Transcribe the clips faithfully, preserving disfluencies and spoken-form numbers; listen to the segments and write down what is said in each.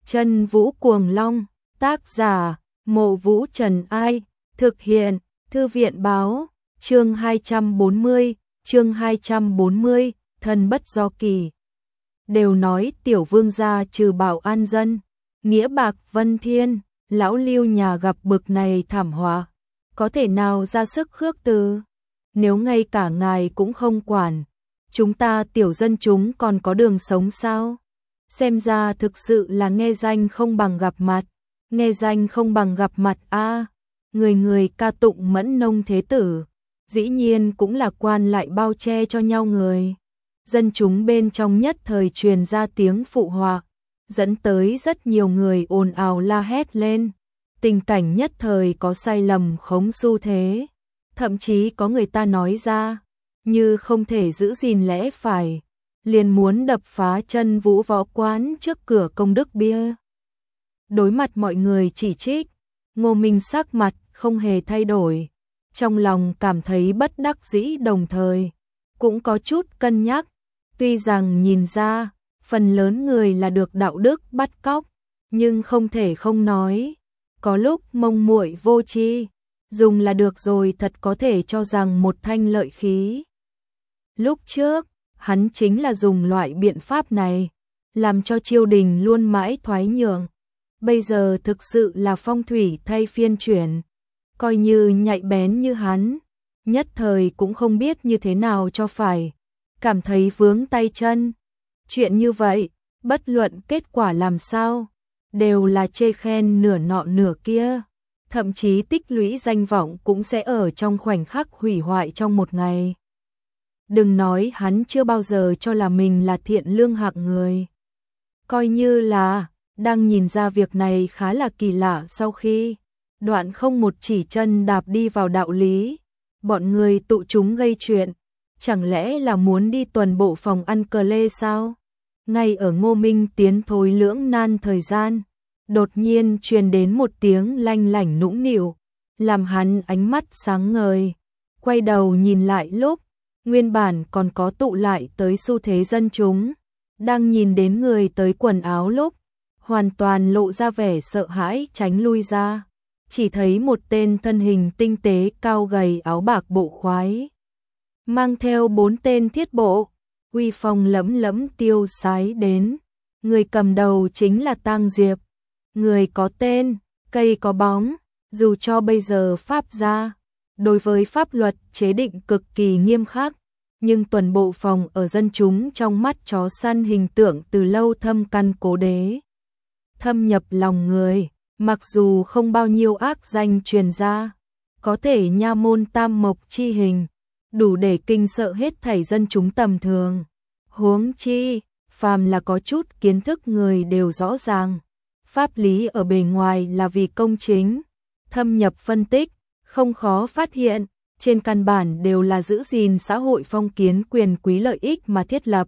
Chân Vũ Cuồng Long, tác giả, Mộ Vũ Trần Ai, thực hiện, Thư viện Báo, chương hai trăm bốn mươi, chương hai trăm bốn mươi, thân bất do kỳ. Đều nói tiểu vương gia trừ bảo an dân, nghĩa bạc vân thiên, lão Lưu nhà gặp bực này thảm họa, có thể nào ra sức khước từ? Nếu ngay cả ngài cũng không quản, chúng ta tiểu dân chúng còn có đường sống sao? Xem ra thực sự là nghe danh không bằng gặp mặt, nghe danh không bằng gặp mặt a. À, người người ca tụng Mẫn Nông thế tử, dĩ nhiên cũng là quan lại bao che cho nhau người. Dân chúng bên trong nhất thời truyền ra tiếng phụ họa, dẫn tới rất nhiều người ồn ào la hét lên. Tình cảnh nhất thời có sai lầm khống xu thế, thậm chí có người ta nói ra, như không thể giữ gìn lẽ phải, liền muốn đập phá chân Vũ võ quán trước cửa công đức bia. Đối mặt mọi người chỉ trích, Ngô Minh sắc mặt không hề thay đổi, trong lòng cảm thấy bất đắc dĩ đồng thời cũng có chút cân nhắc, tuy rằng nhìn ra phần lớn người là được đạo đức bắt cóc, nhưng không thể không nói, có lúc mông muội vô tri, dùng là được rồi thật có thể cho rằng một thanh lợi khí. Lúc trước, hắn chính là dùng loại biện pháp này, làm cho triều đình luôn mãi thoái nhượng. Bây giờ thực sự là phong thủy thay phiên chuyển, coi như nhạy bén như hắn, nhất thời cũng không biết như thế nào cho phải, cảm thấy vướng tay chân. Chuyện như vậy, bất luận kết quả làm sao, đều là chê khen nửa nọ nửa kia, thậm chí tích lũy danh vọng cũng sẽ ở trong khoảnh khắc hủy hoại trong một ngày. Đừng nói hắn chưa bao giờ cho là mình là thiện lương hạng người. Coi như là đang nhìn ra việc này khá là kỳ lạ sau khi đoạn không một chỉ chân đạp đi vào đạo lý, bọn người tụ chúng gây chuyện, chẳng lẽ là muốn đi tuần bộ phòng ăn cờ lê sao? Ngay ở Ngô Minh tiến thối lưỡng nan thời gian, đột nhiên truyền đến một tiếng lanh lảnh nũng nịu, làm hắn ánh mắt sáng ngời, quay đầu nhìn lại lúc nguyên bản còn có tụ lại tới xu thế dân chúng, đang nhìn đến người tới quần áo lúc, hoàn toàn lộ ra vẻ sợ hãi tránh lui ra, chỉ thấy một tên thân hình tinh tế cao gầy áo bạc bộ khoái, mang theo bốn tên thiết bộ, uy phong lẫm lẫm tiêu sái đến, người cầm đầu chính là Tang Diệp, người có tên, cây có bóng, dù cho bây giờ pháp gia đối với pháp luật chế định cực kỳ nghiêm khắc, nhưng tuần bộ phòng ở dân chúng trong mắt chó săn hình tượng từ lâu thâm căn cố đế, thâm nhập lòng người, mặc dù không bao nhiêu ác danh truyền ra, có thể nha môn tam mộc chi hình, đủ để kinh sợ hết thảy dân chúng tầm thường. Huống chi, phàm là có chút kiến thức người đều rõ ràng, pháp lý ở bề ngoài là vì công chính, thâm nhập phân tích, không khó phát hiện, trên căn bản đều là giữ gìn xã hội phong kiến quyền quý lợi ích mà thiết lập.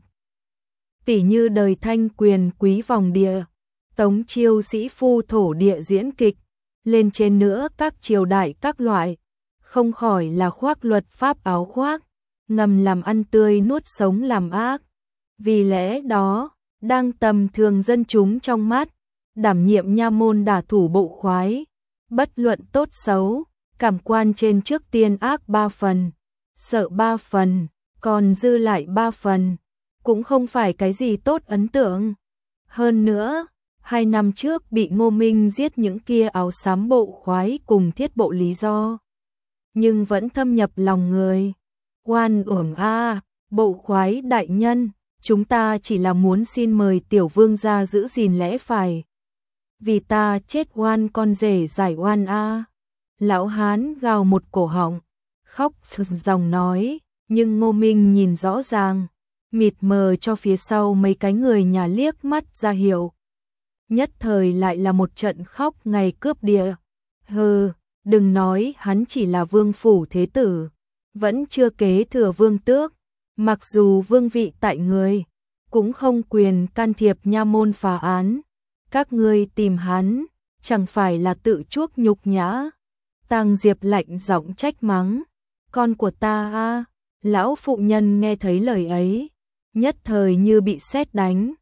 Tỷ như đời Thanh quyền quý vòng địa, Tống chiêu sĩ phu thổ địa diễn kịch, lên trên nữa các triều đại các loại, không khỏi là khoác luật pháp áo khoác, ngầm làm ăn tươi nuốt sống làm ác. Vì lẽ đó, đang tầm thường dân chúng trong mắt, đảm nhiệm nha môn đả thủ bộ khoái, bất luận tốt xấu, cảm quan trên trước tiên ác ba phần, sợ ba phần, còn dư lại ba phần, cũng không phải cái gì tốt ấn tượng. Hơn nữa, hai năm trước bị Ngô Minh giết những kia áo xám bộ khoái cùng thiết bộ lý do, nhưng vẫn thâm nhập lòng người. Oan uổng a, bộ khoái đại nhân, chúng ta chỉ là muốn xin mời tiểu vương gia giữ gìn lẽ phải, vì ta chết oan con rể giải oan a. Lão hán gào một cổ họng, khóc sừng ròng nói, nhưng Ngô Minh nhìn rõ ràng, mịt mờ cho phía sau mấy cái người nhà liếc mắt ra hiệu. Nhất thời lại là một trận khóc ngày cướp địa. Hừ, đừng nói hắn chỉ là vương phủ thế tử, vẫn chưa kế thừa vương tước, mặc dù vương vị tại người, cũng không quyền can thiệp nha môn phá án. Các ngươi tìm hắn, chẳng phải là tự chuốc nhục nhã. Tang Diệp lạnh giọng trách mắng, con của ta a. Lão phụ nhân nghe thấy lời ấy, nhất thời như bị sét đánh,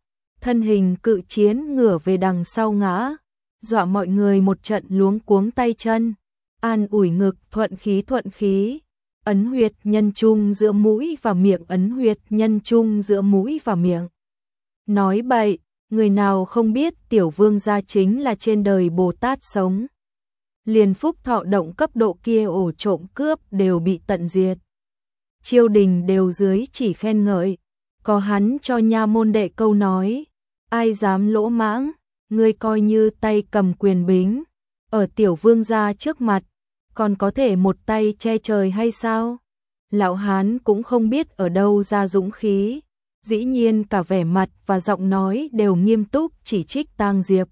thân hình cự chiến ngửa về đằng sau ngã, dọa mọi người một trận luống cuống tay chân, an ủi ngực thuận khí thuận khí, ấn huyệt nhân trung giữa mũi và miệng, ấn huyệt nhân trung giữa mũi và miệng. Nói bậy, người nào không biết tiểu vương gia chính là trên đời Bồ Tát sống. Liền phúc thọ động cấp độ kia ổ trộm cướp đều bị tận diệt. Triều đình đều dưới chỉ khen ngợi, có hắn cho nha môn đệ câu nói, ai dám lỗ mãng, ngươi coi như tay cầm quyền bính, ở tiểu vương gia trước mặt, còn có thể một tay che trời hay sao? Lão hán cũng không biết ở đâu ra dũng khí, dĩ nhiên cả vẻ mặt và giọng nói đều nghiêm túc chỉ trích Tang Diệp.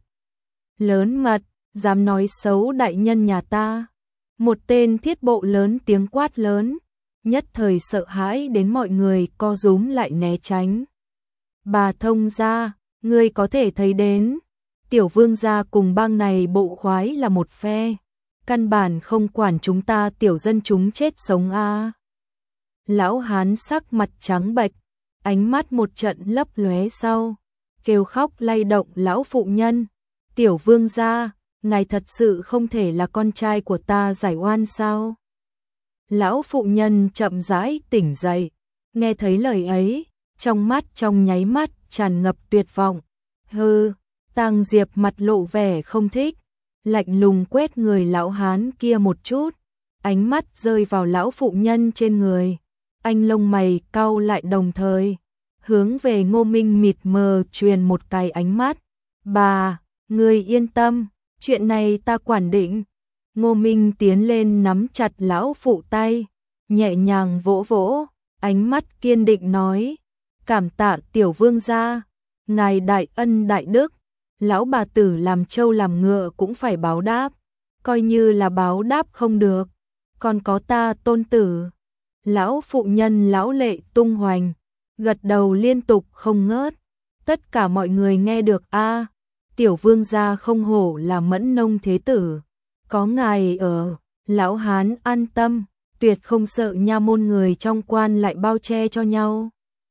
Lớn mật, dám nói xấu đại nhân nhà ta. Một tên thiết bộ lớn tiếng quát lớn, nhất thời sợ hãi đến mọi người co rúm lại né tránh. Bà thông gia, ngươi có thể thấy đến, tiểu vương gia cùng bang này bộ khoái là một phe, căn bản không quản chúng ta tiểu dân chúng chết sống a. À. Lão hán sắc mặt trắng bệch, ánh mắt một trận lấp lóe sau, kêu khóc lay động lão phụ nhân, tiểu vương gia, ngài thật sự không thể là con trai của ta giải oan sao? Lão phụ nhân chậm rãi tỉnh dậy, nghe thấy lời ấy, trong mắt trong nháy mắt tràn ngập tuyệt vọng. Hừ, Tang Diệp mặt lộ vẻ không thích, lạnh lùng quét người lão hán kia một chút, ánh mắt rơi vào lão phụ nhân trên người, anh lông mày cau lại đồng thời, hướng về Ngô Minh mịt mờ truyền một cái ánh mắt. Bà, ngươi yên tâm, chuyện này ta quản định. Ngô Minh tiến lên nắm chặt lão phụ tay, nhẹ nhàng vỗ vỗ, ánh mắt kiên định nói, cảm tạ tiểu vương gia, ngài đại ân đại đức, lão bà tử làm trâu làm ngựa cũng phải báo đáp, coi như là báo đáp không được, còn có ta tôn tử. Lão phụ nhân lão lệ tung hoành, gật đầu liên tục không ngớt, tất cả mọi người nghe được a, tiểu vương gia không hổ là Mẫn Nông thế tử. Có ngài ở, lão hán an tâm, tuyệt không sợ nha môn người trong quan lại bao che cho nhau.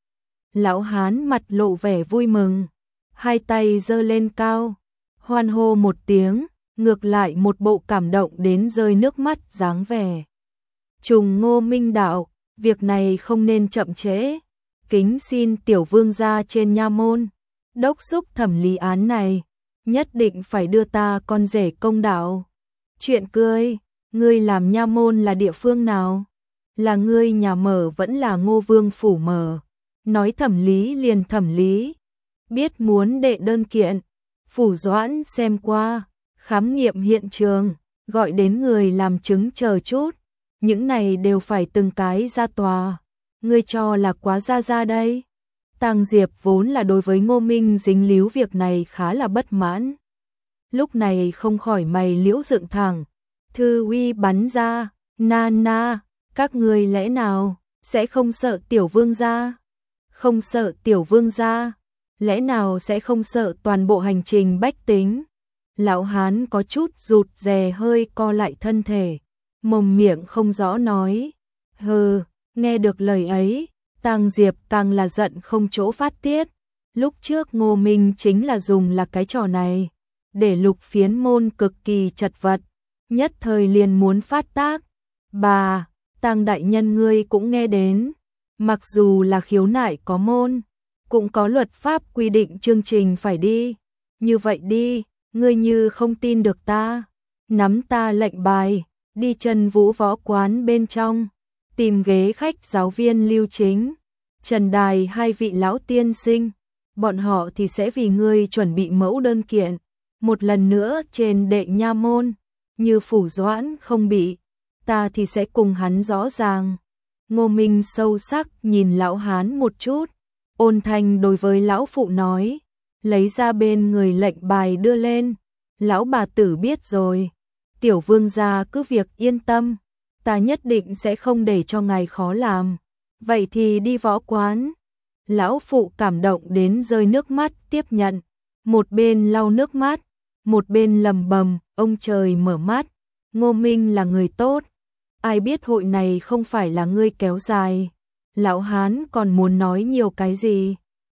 Lão hán mặt lộ vẻ vui mừng, hai tay giơ lên cao, hoan hô một tiếng, ngược lại một bộ cảm động đến rơi nước mắt dáng vẻ. Trùng Ngô Minh đạo, việc này không nên chậm trễ, kính xin tiểu vương gia trên nha môn, đốc thúc thẩm lý án này, nhất định phải đưa ta con rể công đạo. Chuyện cười, ngươi làm nha môn là địa phương nào? Là ngươi nhà mở vẫn là Ngô Vương phủ mở? Nói thẩm lý liền thẩm lý. Biết muốn đệ đơn kiện, phủ doãn xem qua, khám nghiệm hiện trường, gọi đến người làm chứng chờ chút. Những này đều phải từng cái ra tòa. Ngươi cho là quá ra ra đây. Tang Diệp vốn là đối với Ngô Minh dính líu việc này khá là bất mãn. Lúc này không khỏi mày liễu dựng thẳng, thư uy bắn ra, na na, các người lẽ nào sẽ không sợ tiểu vương gia? Không sợ tiểu vương gia, lẽ nào sẽ không sợ toàn bộ hành trình bách tính? Lão hán có chút rụt rè hơi co lại thân thể, mồm miệng không rõ nói. Hừ, nghe được lời ấy, Tang Diệp càng là giận không chỗ phát tiết. Lúc trước Ngô Minh chính là dùng là cái trò này, để Lục Phiến môn cực kỳ chật vật, nhất thời liền muốn phát tác. Bà, Tang đại nhân ngươi cũng nghe đến, mặc dù là khiếu nại có môn, cũng có luật pháp quy định chương trình phải đi. Như vậy đi, ngươi như không tin được ta, nắm ta lệnh bài, đi Trần Vũ võ quán bên trong, tìm ghế khách giáo viên Lưu Chính, Trần Đài hai vị lão tiên sinh, bọn họ thì sẽ vì ngươi chuẩn bị mẫu đơn kiện, một lần nữa trên đệ nha môn, như phủ doãn không bị, ta thì sẽ cùng hắn rõ ràng. Ngô Minh sâu sắc nhìn lão hán một chút, ôn thanh đối với lão phụ nói, lấy ra bên người lệnh bài đưa lên, lão bà tử biết rồi, tiểu vương gia cứ việc yên tâm, ta nhất định sẽ không để cho ngài khó làm, vậy thì đi võ quán. Lão phụ cảm động đến rơi nước mắt tiếp nhận, một bên lau nước mắt, một bên lầm bầm, ông trời mở mắt, Ngô Minh là người tốt, ai biết hội này không phải là ngươi kéo dài. Lão hán còn muốn nói nhiều cái gì,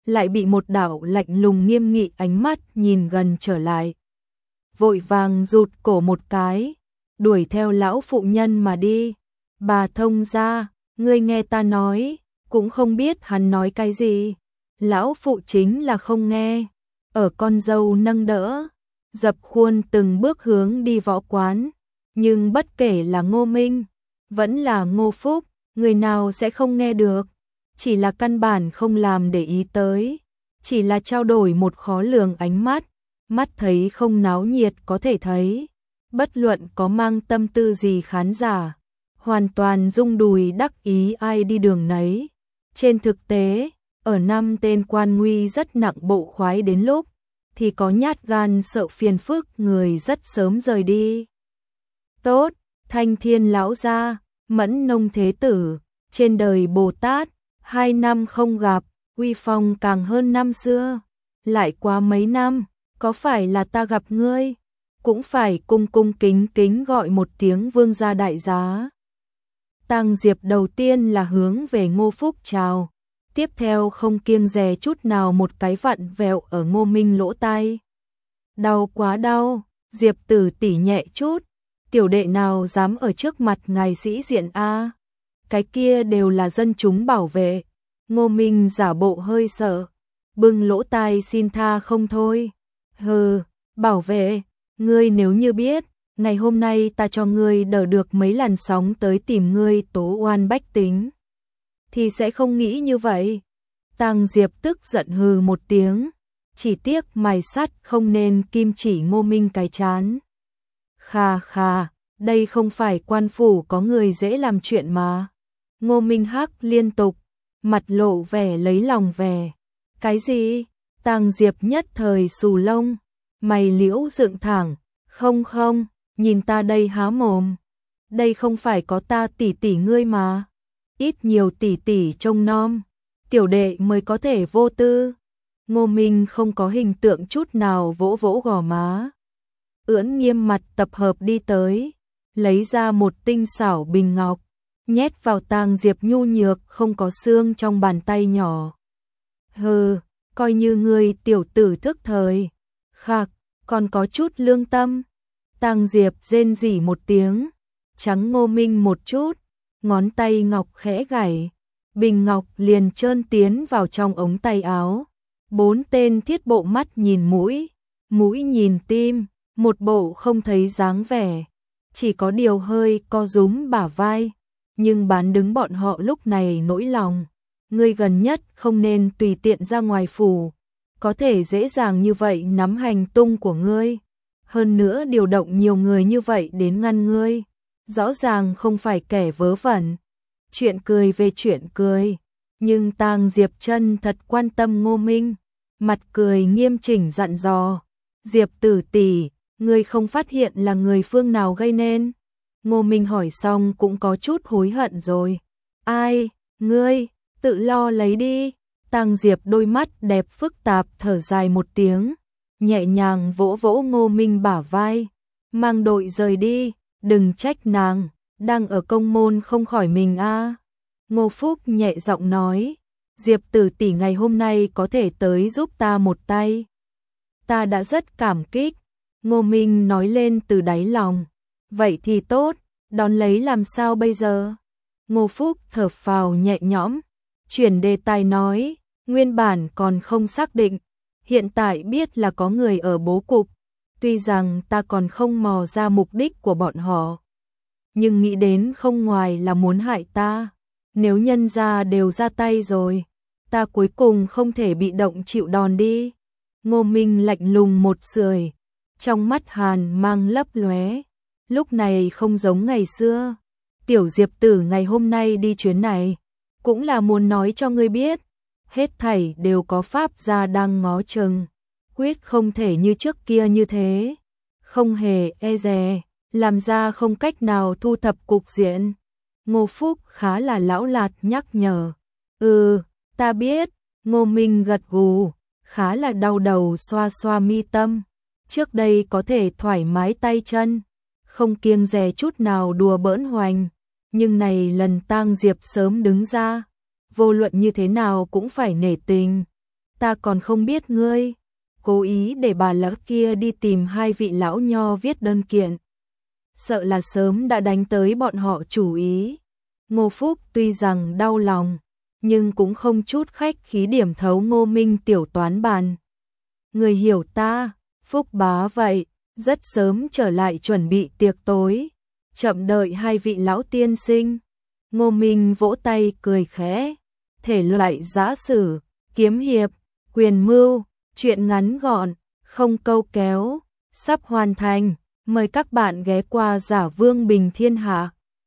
lại bị một đạo lạnh lùng nghiêm nghị ánh mắt nhìn gần trở lại. Vội vàng rụt cổ một cái, đuổi theo lão phụ nhân mà đi. Bà thông gia, ngươi nghe ta nói, cũng không biết hắn nói cái gì. Lão phụ chính là không nghe, ở con dâu nâng đỡ, dập khuôn từng bước hướng đi võ quán. Nhưng bất kể là Ngô Minh, vẫn là Ngô Phúc, người nào sẽ không nghe được. Chỉ là căn bản không làm để ý tới, chỉ là trao đổi một khó lường ánh mắt, mắt thấy không náo nhiệt có thể thấy, bất luận có mang tâm tư gì khán giả, hoàn toàn rung đùi đắc ý ai đi đường nấy. Trên thực tế, ở năm tên quan nguy rất nặng bộ khoái đến lúc, thì có nhát gan sợ phiền phức người rất sớm rời đi. Tốt, Thanh Thiên lão gia, Mẫn Nông thế tử, trên đời Bồ Tát, hai năm không gặp, uy phong càng hơn năm xưa. Lại qua mấy năm, có phải là ta gặp ngươi, cũng phải cung cung kính kính gọi một tiếng vương gia đại giá. Tang Diệp đầu tiên là hướng về Ngô Phúc chào, tiếp theo không kiêng dè chút nào một cái vặn vẹo ở Ngô Minh lỗ tai. Đau quá đau, Diệp tử tỉ nhẹ chút, tiểu đệ nào dám ở trước mặt ngài sĩ diện a? Cái kia đều là dân chúng bảo vệ. Ngô Minh giả bộ hơi sợ, bưng lỗ tai xin tha không thôi. Hừ, bảo vệ, ngươi nếu như biết, ngày hôm nay ta cho ngươi đỡ được mấy làn sóng tới tìm ngươi tố oan bách tính, thì sẽ không nghĩ như vậy. Tang Diệp tức giận hừ một tiếng, chỉ tiếc mài sắt không nên kim chỉ Ngô Minh cái chán. Khà khà, đây không phải quan phủ có người dễ làm chuyện mà. Ngô Minh hắc liên tục, mặt lộ vẻ lấy lòng vẻ. Cái gì? Tang Diệp nhất thời xù lông, mày liễu dựng thẳng. Không không, nhìn ta đây há mồm. Đây không phải có ta tỉ tỉ ngươi mà. Ít nhiều tỉ tỉ trông nom, tiểu đệ mới có thể vô tư. Ngô Minh không có hình tượng chút nào vỗ vỗ gò má. Ưỡn nghiêm mặt tập hợp đi tới, lấy ra một tinh xảo bình ngọc, nhét vào Tang Diệp nhu nhược không có xương trong bàn tay nhỏ. Hừ, coi như ngươi tiểu tử thức thời. Khạc, còn có chút lương tâm. Tang Diệp rên rỉ một tiếng, trắng Ngô Minh một chút, ngón tay ngọc khẽ gảy, bình ngọc liền trơn tiến vào trong ống tay áo. Bốn tên thiết bộ mắt nhìn mũi, mũi nhìn tim, một bộ không thấy dáng vẻ, chỉ có điều hơi co rúm bả vai, nhưng bán đứng bọn họ lúc này nỗi lòng. Ngươi gần nhất không nên tùy tiện ra ngoài phủ, có thể dễ dàng như vậy nắm hành tung của ngươi. Hơn nữa điều động nhiều người như vậy đến ngăn ngươi, rõ ràng không phải kẻ vớ vẩn. Chuyện cười về chuyện cười, nhưng Tang Diệp chân thật quan tâm Ngô Minh, mặt cười nghiêm chỉnh dặn dò. Diệp tử tỷ, ngươi không phát hiện là người phương nào gây nên? Ngô Minh hỏi xong cũng có chút hối hận rồi. Ai, ngươi, tự lo lấy đi. Tang Diệp đôi mắt đẹp phức tạp thở dài một tiếng, nhẹ nhàng vỗ vỗ Ngô Minh bả vai. Mang đội rời đi, đừng trách nàng, đang ở công môn không khỏi mình a. À. Ngô Phúc nhẹ giọng nói, Diệp tử tỷ ngày hôm nay có thể tới giúp ta một tay, ta đã rất cảm kích. Ngô Minh nói lên từ đáy lòng. Vậy thì tốt, đón lấy làm sao bây giờ? Ngô Phúc thở phào nhẹ nhõm, chuyển đề tài nói, nguyên bản còn không xác định, hiện tại biết là có người ở bố cục, tuy rằng ta còn không mò ra mục đích của bọn họ, nhưng nghĩ đến không ngoài là muốn hại ta. Nếu nhân gia đều ra tay rồi, ta cuối cùng không thể bị động chịu đòn đi. Ngô Minh lạnh lùng một sưởi, trong mắt hàn mang lấp lóe, lúc này không giống ngày xưa. Tiểu Diệp tử ngày hôm nay đi chuyến này, cũng là muốn nói cho ngươi biết, hết thảy đều có pháp gia đang ngó chừng, quyết không thể như trước kia như thế, không hề e dè, làm ra không cách nào thu thập cục diện. Ngô Phúc khá là lão lạt nhắc nhở. Ừ, ta biết. Ngô Minh gật gù, khá là đau đầu xoa xoa mi tâm. Trước đây có thể thoải mái tay chân, không kiêng dè chút nào đùa bỡn hoành, nhưng này lần Tang Diệp sớm đứng ra, vô luận như thế nào cũng phải nể tình. ta còn không biết ngươi. Cố ý để bà lão kia đi tìm hai vị lão nho viết đơn kiện. Sợ là sớm đã đánh tới bọn họ chủ ý. Ngô Phúc tuy rằng đau lòng, nhưng cũng không chút khách khí điểm thấu Ngô Minh tiểu toán bàn. Người hiểu ta, Phúc bá vậy, rất sớm trở lại chuẩn bị tiệc tối, chậm đợi hai vị lão tiên sinh. Ngô Minh vỗ tay cười khẽ, thể loại giã sử, kiếm hiệp, quyền mưu, chuyện ngắn gọn, không câu kéo, sắp hoàn thành, mời các bạn ghé qua Giả Vương Bình Thiên Hạ.